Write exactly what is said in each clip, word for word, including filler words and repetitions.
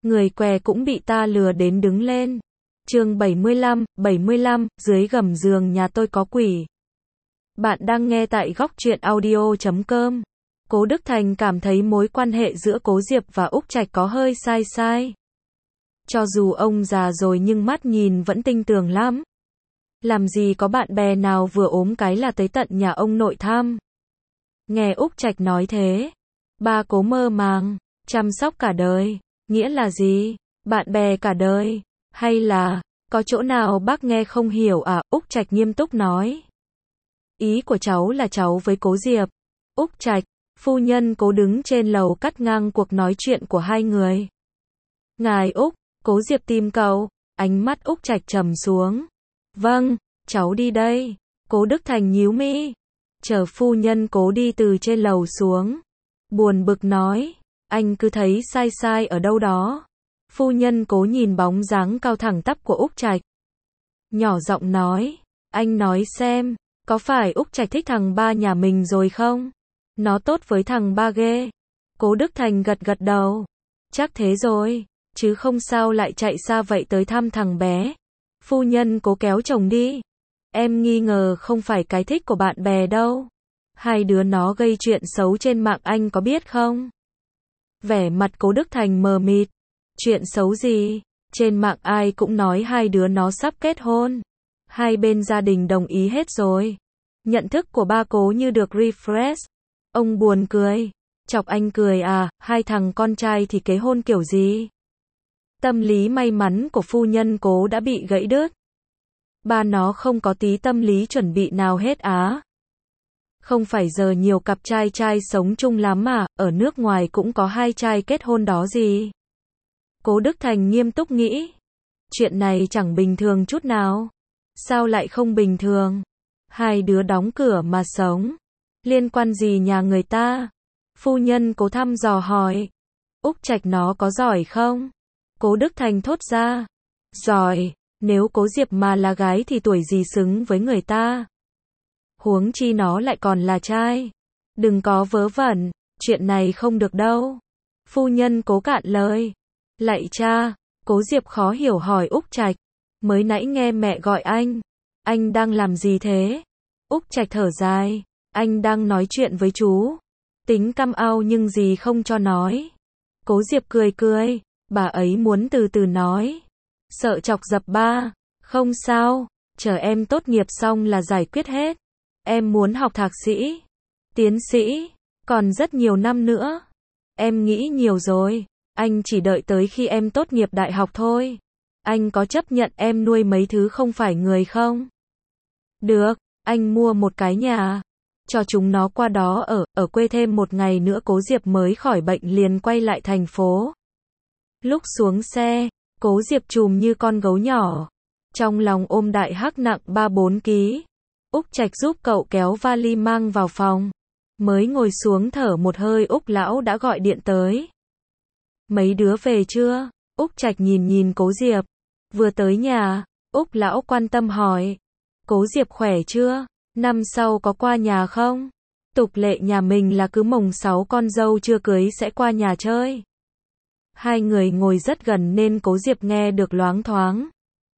Người què cũng bị ta lừa đến đứng lên. Chương bảy mươi lăm, bảy mươi lăm, dưới gầm giường nhà tôi có quỷ. Bạn đang nghe tại góc truyện audio chấm com. Cố Đức Thành cảm thấy mối quan hệ giữa Cố Diệp và Úc Trạch có hơi sai sai. Cho dù ông già rồi nhưng mắt nhìn vẫn tinh tường lắm. Làm gì có bạn bè nào vừa ốm cái là tới tận nhà ông nội thăm. Nghe Úc Trạch nói thế, ba Cố mơ màng, chăm sóc cả đời, nghĩa là gì? Bạn bè cả đời, hay là, có chỗ nào bác nghe không hiểu à? Úc Trạch nghiêm túc nói. Ý của cháu là cháu với Cố Diệp. Úc Trạch, phu nhân Cố đứng trên lầu cắt ngang cuộc nói chuyện của hai người. Ngài Úc, Cố Diệp tìm cậu, ánh mắt Úc Trạch trầm xuống. Vâng, cháu đi đây. Cố Đức Thành nhíu mi, chờ phu nhân Cố đi từ trên lầu xuống. Buồn bực nói, anh cứ thấy sai sai ở đâu đó. Phu nhân Cố nhìn bóng dáng cao thẳng tắp của Úc Trạch, nhỏ giọng nói, anh nói xem, có phải Úc Trạch thích thằng ba nhà mình rồi không? Nó tốt với thằng ba ghê. Cố Đức Thành gật gật đầu, chắc thế rồi, chứ không sao lại chạy xa vậy tới thăm thằng bé. Phu nhân Cố kéo chồng đi. Em nghi ngờ không phải cái thích của bạn bè đâu. Hai đứa nó gây chuyện xấu trên mạng anh có biết không? Vẻ mặt Cố Đức Thành mờ mịt. Chuyện xấu gì? Trên mạng ai cũng nói hai đứa nó sắp kết hôn. Hai bên gia đình đồng ý hết rồi. Nhận thức của ba Cố như được refresh. Ông buồn cười. Chọc anh cười à, hai thằng con trai thì kế hôn kiểu gì? Tâm lý may mắn của phu nhân Cố đã bị gãy đứt. Ba nó không có tí tâm lý chuẩn bị nào hết á. Không phải giờ nhiều cặp trai trai sống chung lắm mà, ở nước ngoài cũng có hai trai kết hôn đó gì. Cố Đức Thành nghiêm túc nghĩ. Chuyện này chẳng bình thường chút nào. Sao lại không bình thường? Hai đứa đóng cửa mà sống. Liên quan gì nhà người ta? Phu nhân Cố thăm dò hỏi. Úc Trạch nó có giỏi không? Cố Đức Thành thốt ra. Giỏi, nếu Cố Diệp mà là gái thì tuổi gì xứng với người ta. Huống chi nó lại còn là trai. Đừng có vớ vẩn, chuyện này không được đâu. Phu nhân Cố cạn lời. Lạy cha, Cố Diệp khó hiểu hỏi Úc Trạch. Mới nãy nghe mẹ gọi anh. Anh đang làm gì thế? Úc Trạch thở dài. Anh đang nói chuyện với chú. Tính căm ao nhưng gì không cho nói. Cố Diệp cười cười. Bà ấy muốn từ từ nói. Sợ chọc dập ba. Không sao, chờ em tốt nghiệp xong là giải quyết hết. Em muốn học thạc sĩ, tiến sĩ, còn rất nhiều năm nữa. Em nghĩ nhiều rồi, anh chỉ đợi tới khi em tốt nghiệp đại học thôi. Anh có chấp nhận em nuôi mấy thứ không phải người không? Được, anh mua một cái nhà, cho chúng nó qua đó ở, ở quê thêm một ngày nữa. Cố Diệp mới khỏi bệnh liền quay lại thành phố. Lúc xuống xe, Cố Diệp trùm như con gấu nhỏ. Trong lòng ôm đại hắc nặng ba bốn ký. Úc Trạch giúp cậu kéo vali mang vào phòng. Mới ngồi xuống thở một hơi Úc lão đã gọi điện tới. Mấy đứa về chưa? Úc Trạch nhìn nhìn Cố Diệp. Vừa tới nhà, Úc lão quan tâm hỏi. Cố Diệp khỏe chưa? Năm sau có qua nhà không? Tục lệ nhà mình là cứ mồng sáu con dâu chưa cưới sẽ qua nhà chơi. Hai người ngồi rất gần nên Cố Diệp nghe được loáng thoáng.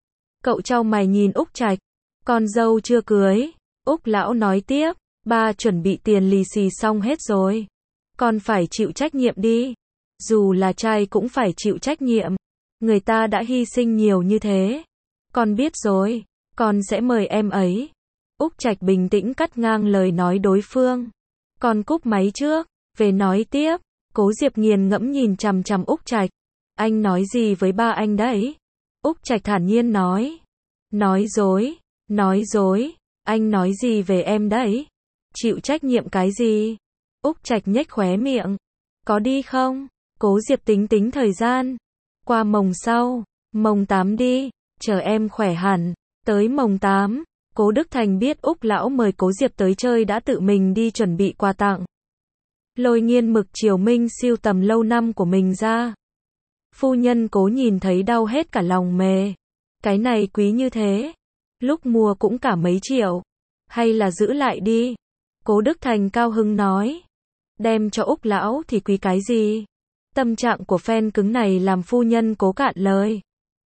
Cậu chau mày nhìn Úc Trạch. Con dâu chưa cưới. Úc lão nói tiếp. Ba chuẩn bị tiền lì xì xong hết rồi. Con phải chịu trách nhiệm đi. Dù là trai cũng phải chịu trách nhiệm. Người ta đã hy sinh nhiều như thế. Con biết rồi. Con sẽ mời em ấy. Úc Trạch bình tĩnh cắt ngang lời nói đối phương. Con cúp máy trước. Về nói tiếp. Cố Diệp nghiền ngẫm nhìn chằm chằm Úc Trạch. Anh nói gì với ba anh đấy? Úc Trạch thản nhiên nói. Nói dối. Nói dối. Anh nói gì về em đấy? Chịu trách nhiệm cái gì? Úc Trạch nhếch khóe miệng. Có đi không? Cố Diệp tính tính thời gian. Qua mồng sau. Mồng tám đi. Chờ em khỏe hẳn. Tới mồng tám. Cố Đức Thành biết Úc lão mời Cố Diệp tới chơi đã tự mình đi chuẩn bị quà tặng. Lôi nghiên mực Triều Minh siêu tầm lâu năm của mình ra. Phu nhân Cố nhìn thấy đau hết cả lòng mề. Cái này quý như thế. Lúc mua cũng cả mấy triệu. Hay là giữ lại đi. Cố Đức Thành cao hứng nói. Đem cho Úc lão thì quý cái gì. Tâm trạng của fan cứng này làm phu nhân Cố cạn lời.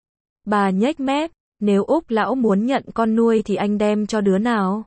Bà nhếch mép, nếu Úc lão muốn nhận con nuôi thì anh đem cho đứa nào?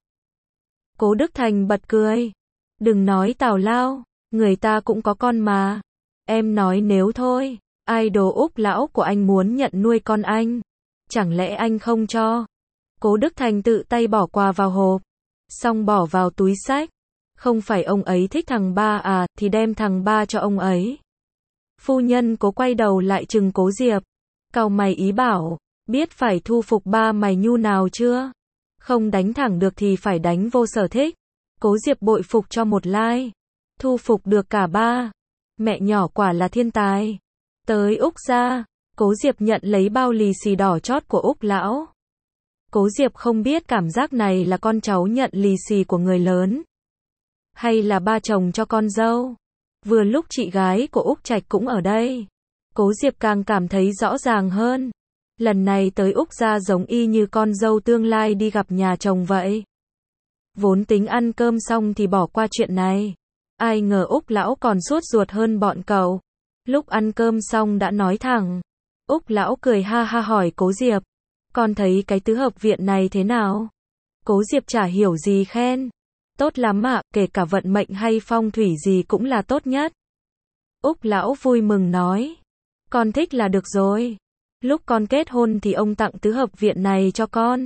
Cố Đức Thành bật cười. Đừng nói tào lao, người ta cũng có con mà. Em nói nếu thôi, idol Úc lão của anh muốn nhận nuôi con anh. Chẳng lẽ anh không cho? Cố Đức Thành tự tay bỏ quà vào hộp, xong bỏ vào túi xách. Không phải ông ấy thích thằng ba à, thì đem thằng ba cho ông ấy. Phu nhân Cố quay đầu lại chừng Cố Diệp. Cau mày ý bảo, biết phải thu phục ba mày nhu nào chưa? Không đánh thẳng được thì phải đánh vô sở thích. Cố Diệp bội phục cho một like. Thu phục được cả ba. Mẹ nhỏ quả là thiên tài. Tới Úc ra, Cố Diệp nhận lấy bao lì xì đỏ chót của Úc lão. Cố Diệp không biết cảm giác này là con cháu nhận lì xì của người lớn, hay là ba chồng cho con dâu. Vừa lúc chị gái của Úc Trạch cũng ở đây. Cố Diệp càng cảm thấy rõ ràng hơn. Lần này tới Úc ra giống y như con dâu tương lai đi gặp nhà chồng vậy. Vốn tính ăn cơm xong thì bỏ qua chuyện này. Ai ngờ Úc lão còn sốt ruột hơn bọn cậu. Lúc ăn cơm xong đã nói thẳng. Úc lão cười ha ha hỏi Cố Diệp. Con thấy cái tứ hợp viện này thế nào? Cố Diệp chả hiểu gì khen. Tốt lắm ạ, kể cả vận mệnh hay phong thủy gì cũng là tốt nhất. Úc lão vui mừng nói. Con thích là được rồi. Lúc con kết hôn thì ông tặng tứ hợp viện này cho con.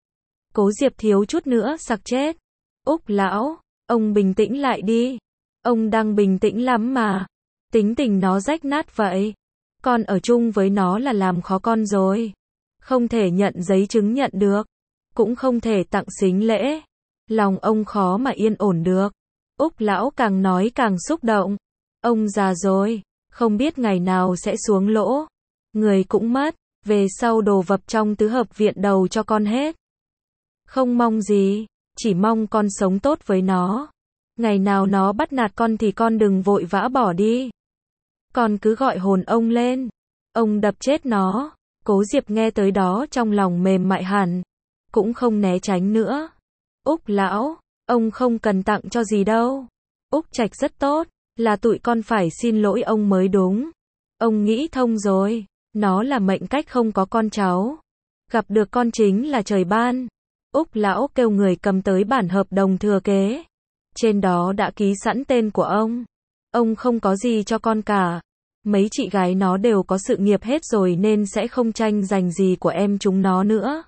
Cố Diệp thiếu chút nữa sặc chết. Úc lão, ông bình tĩnh lại đi. Ông đang bình tĩnh lắm mà. Tính tình nó rách nát vậy. Con ở chung với nó là làm khó con rồi. Không thể nhận giấy chứng nhận được. Cũng không thể tặng sính lễ. Lòng ông khó mà yên ổn được. Úc lão càng nói càng xúc động. Ông già rồi, không biết ngày nào sẽ xuống lỗ. Người cũng mất, về sau đồ vật trong tứ hợp viện đầu cho con hết. Không mong gì, chỉ mong con sống tốt với nó. Ngày nào nó bắt nạt con thì con đừng vội vã bỏ đi. Con cứ gọi hồn ông lên. Ông đập chết nó. Cố Diệp nghe tới đó trong lòng mềm mại hẳn. Cũng không né tránh nữa. Úc lão, ông không cần tặng cho gì đâu. Úc Trạch rất tốt, là tụi con phải xin lỗi ông mới đúng. Ông nghĩ thông rồi, nó là mệnh cách không có con cháu. Gặp được con chính là trời ban. Úc lão kêu người cầm tới bản hợp đồng thừa kế. Trên đó đã ký sẵn tên của ông. Ông không có gì cho con cả. Mấy chị gái nó đều có sự nghiệp hết rồi nên sẽ không tranh giành gì của em chúng nó nữa.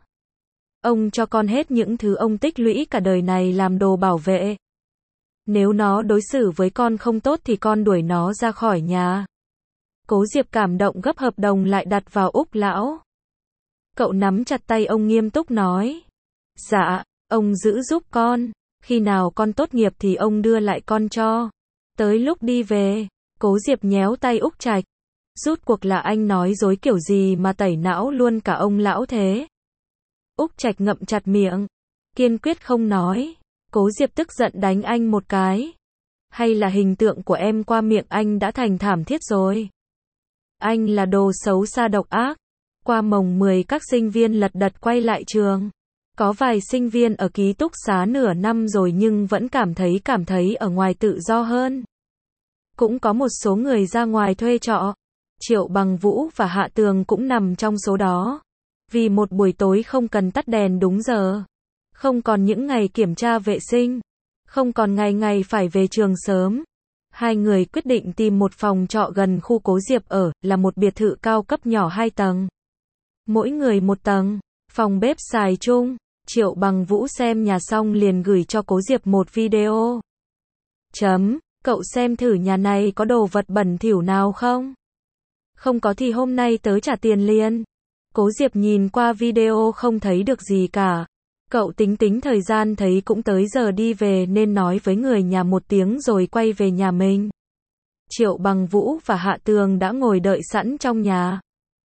Ông cho con hết những thứ ông tích lũy cả đời này làm đồ bảo vệ. Nếu nó đối xử với con không tốt thì con đuổi nó ra khỏi nhà. Cố Diệp cảm động gấp hợp đồng lại đặt vào Úc lão. Cậu nắm chặt tay ông nghiêm túc nói. Dạ, ông giữ giúp con. Khi nào con tốt nghiệp thì ông đưa lại con cho. Tới lúc đi về, Cố Diệp nhéo tay Úc Trạch. Rút cuộc là anh nói dối kiểu gì mà tẩy não luôn cả ông lão thế. Úc Trạch ngậm chặt miệng, kiên quyết không nói. Cố Diệp tức giận đánh anh một cái. Hay là hình tượng của em qua miệng anh đã thành thảm thiết rồi. Anh là đồ xấu xa độc ác. Qua mồng mười các sinh viên lật đật quay lại trường. Có vài sinh viên ở ký túc xá nửa năm rồi nhưng vẫn cảm thấy cảm thấy ở ngoài tự do hơn. Cũng có một số người ra ngoài thuê trọ. Triệu Bằng Vũ và Hạ Tường cũng nằm trong số đó. Vì một buổi tối không cần tắt đèn đúng giờ. Không còn những ngày kiểm tra vệ sinh. Không còn ngày ngày phải về trường sớm. Hai người quyết định tìm một phòng trọ gần khu Cố Diệp ở, là một biệt thự cao cấp nhỏ hai tầng. Mỗi người một tầng, phòng bếp xài chung. Triệu Bằng Vũ xem nhà xong liền gửi cho Cố Diệp một video. Chấm, cậu xem thử nhà này có đồ vật bẩn thỉu nào không? Không có thì hôm nay tớ trả tiền liền. Cố Diệp nhìn qua video không thấy được gì cả. Cậu tính tính thời gian thấy cũng tới giờ đi về nên nói với người nhà một tiếng rồi quay về nhà mình. Triệu Bằng Vũ và Hạ Tường đã ngồi đợi sẵn trong nhà.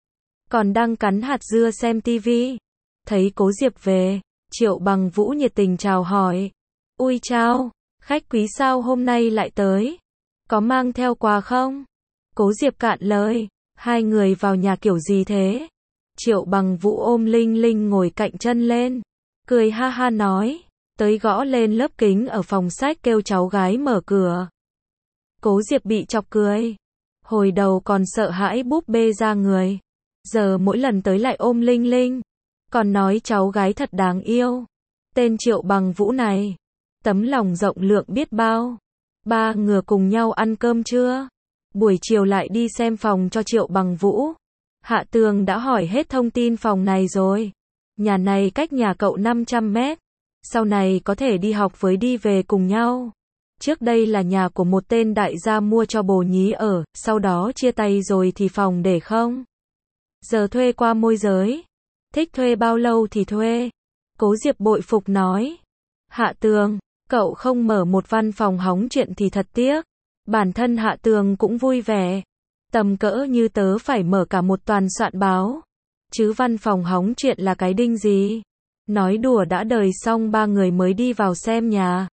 Còn đang cắn hạt dưa xem tivi. Thấy Cố Diệp về, Triệu Bằng Vũ nhiệt tình chào hỏi. Ui chào, khách quý sao hôm nay lại tới? Có mang theo quà không? Cố Diệp cạn lời, hai người vào nhà kiểu gì thế? Triệu Bằng Vũ ôm Linh Linh ngồi cạnh chân lên. Cười ha ha nói, tới gõ lên lớp kính ở phòng sách kêu cháu gái mở cửa. Cố Diệp bị chọc cười. Hồi đầu còn sợ hãi búp bê ra người. Giờ mỗi lần tới lại ôm Linh Linh. Còn nói cháu gái thật đáng yêu. Tên Triệu Bằng Vũ này. Tấm lòng rộng lượng biết bao. Ba người cùng nhau ăn cơm trưa. Buổi chiều lại đi xem phòng cho Triệu Bằng Vũ. Hạ Tường đã hỏi hết thông tin phòng này rồi. Nhà này cách nhà cậu năm trăm mét. Sau này có thể đi học với đi về cùng nhau. Trước đây là nhà của một tên đại gia mua cho bồ nhí ở, sau đó chia tay rồi thì phòng để không. Giờ thuê qua môi giới. Thích thuê bao lâu thì thuê. Cố Diệp bội phục nói. Hạ Tường, cậu không mở một văn phòng hóng chuyện thì thật tiếc. Bản thân Hạ Tường cũng vui vẻ. Tầm cỡ như tớ phải mở cả một toàn soạn báo. Chứ văn phòng hóng chuyện là cái đinh gì. Nói đùa đã đời xong ba người mới đi vào xem nhà.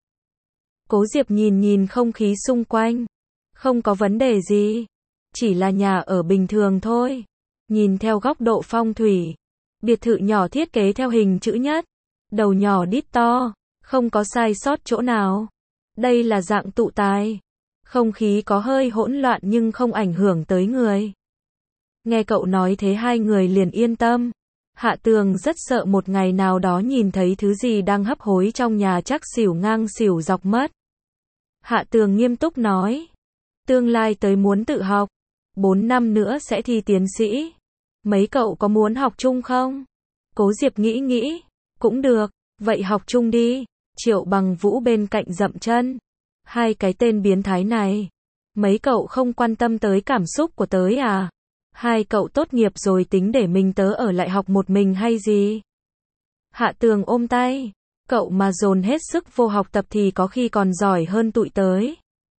Cố Diệp nhìn nhìn không khí xung quanh. Không có vấn đề gì. Chỉ là nhà ở bình thường thôi. Nhìn theo góc độ phong thủy. Biệt thự nhỏ thiết kế theo hình chữ nhất. Đầu nhỏ đít to. Không có sai sót chỗ nào. Đây là dạng tụ tài. Không khí có hơi hỗn loạn nhưng không ảnh hưởng tới người. Nghe cậu nói thế hai người liền yên tâm. Hạ Tường rất sợ một ngày nào đó nhìn thấy thứ gì đang hấp hối trong nhà chắc xỉu ngang xỉu dọc mất. Hạ Tường nghiêm túc nói. Tương lai tới muốn tự học. Bốn năm nữa sẽ thi tiến sĩ. Mấy cậu có muốn học chung không? Cố Diệp nghĩ nghĩ. Cũng được. Vậy học chung đi. Triệu Bằng Vũ bên cạnh dậm chân. Hai cái tên biến thái này. Mấy cậu không quan tâm tới cảm xúc của tớ à? Hai cậu tốt nghiệp rồi tính để mình tớ ở lại học một mình hay gì? Hạ Tường ôm tay. Cậu mà dồn hết sức vô học tập thì có khi còn giỏi hơn tụi tới.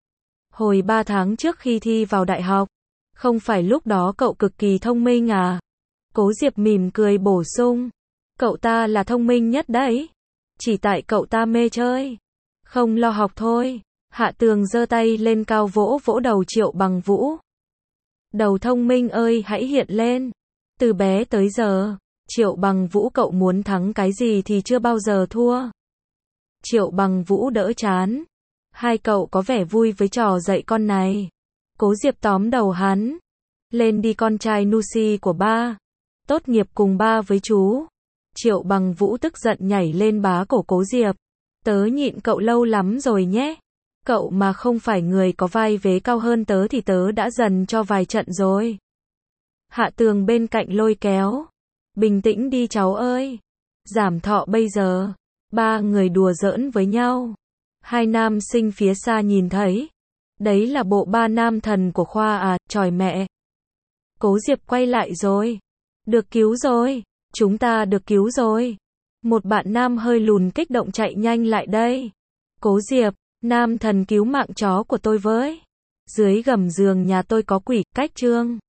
Hồi ba tháng trước khi thi vào đại học. Không phải lúc đó cậu cực kỳ thông minh à? Cố Diệp mỉm cười bổ sung. Cậu ta là thông minh nhất đấy. Chỉ tại cậu ta mê chơi. Không lo học thôi. Hạ Tường giơ tay lên cao vỗ vỗ đầu Triệu Bằng Vũ. Đầu thông minh ơi hãy hiện lên. Từ bé tới giờ, Triệu Bằng Vũ cậu muốn thắng cái gì thì chưa bao giờ thua. Triệu Bằng Vũ đỡ chán. Hai cậu có vẻ vui với trò dạy con này. Cố Diệp tóm đầu hắn. Lên đi con trai Nusi của ba. Tốt nghiệp cùng ba với chú. Triệu Bằng Vũ tức giận nhảy lên bá cổ Cố Diệp. Tớ nhịn cậu lâu lắm rồi nhé. Cậu mà không phải người có vai vế cao hơn tớ thì tớ đã dần cho vài trận rồi. Hạ Tường bên cạnh lôi kéo. Bình tĩnh đi cháu ơi. Giảm thọ bây giờ. Ba người đùa giỡn với nhau. Hai nam sinh phía xa nhìn thấy. Đấy là bộ ba nam thần của khoa à, tròi mẹ. Cố Diệp quay lại rồi. Được cứu rồi. Chúng ta được cứu rồi. Một bạn nam hơi lùn kích động chạy nhanh lại đây. Cố Diệp. Nam thần cứu mạng chó của tôi với. Dưới gầm giường nhà tôi có quỷ, cách chương.